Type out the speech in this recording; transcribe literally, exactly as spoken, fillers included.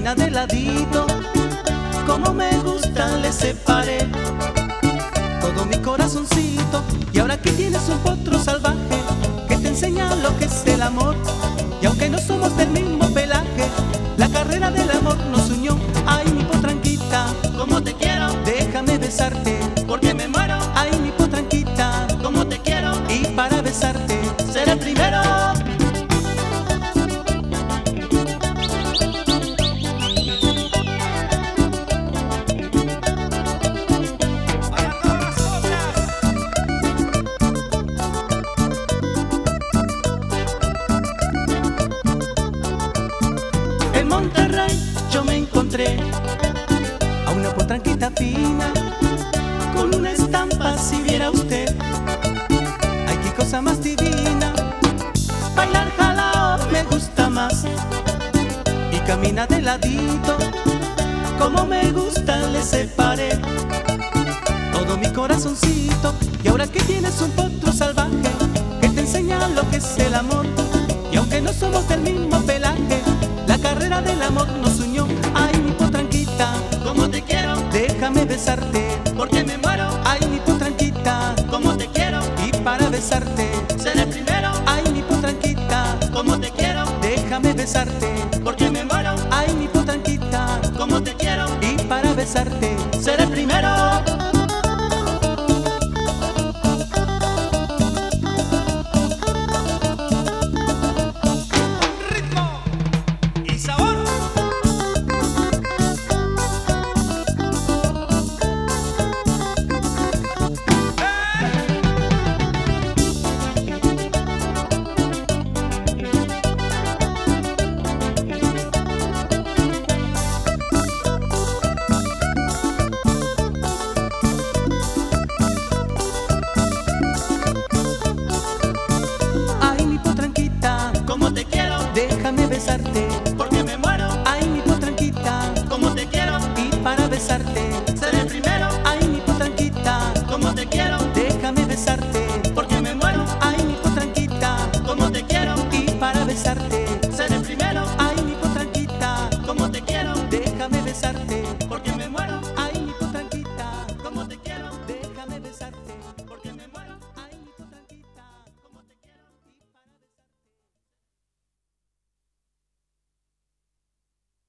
camina de ladito, como me gusta le separé todo mi corazoncito. Y ahora que tienes un potro salvaje que te enseña lo que es el amor, y aunque no somos del mismo pelaje, la carrera del amor nos unió. Ay, mi potranquita, como te quiero, déjame besarte, porque me muero. ay, mi potranquita, Como te quiero, y para besarte seré el primero. En Monterrey yo me encontré a una potranquita fina con una estampa, si viera usted. Ay, qué cosa más divina. Bailar jalao me gusta más y camina de ladito, como me gusta le separé todo mi corazoncito. Y ahora que tienes un potro salvaje que te enseña lo que es el amor, y aunque no somos del mismo pelaje, la carrera del amor nos unió. Ay, mi potranquita, Como te quiero, déjame besarte, porque me muero. ay, mi potranquita, Como te quiero, y para besarte seré el primero. ay, mi potranquita, Como te quiero, déjame besarte, porque me muero. ay, mi potranquita, Como te quiero, y para besarte seré el primero. Ritmo y sabor. ay, mi potranquita, Como te quiero, déjame besarte, porque me muero. ay, mi potranquita, Como te quiero, y para besarte seré el primero. ay, mi potranquita, Como te quiero, déjame besarte, porque me muero. ay, mi potranquita, Como te quiero, y para besarte seré el primero. ay, mi potranquita, Como te quiero, déjame besarte.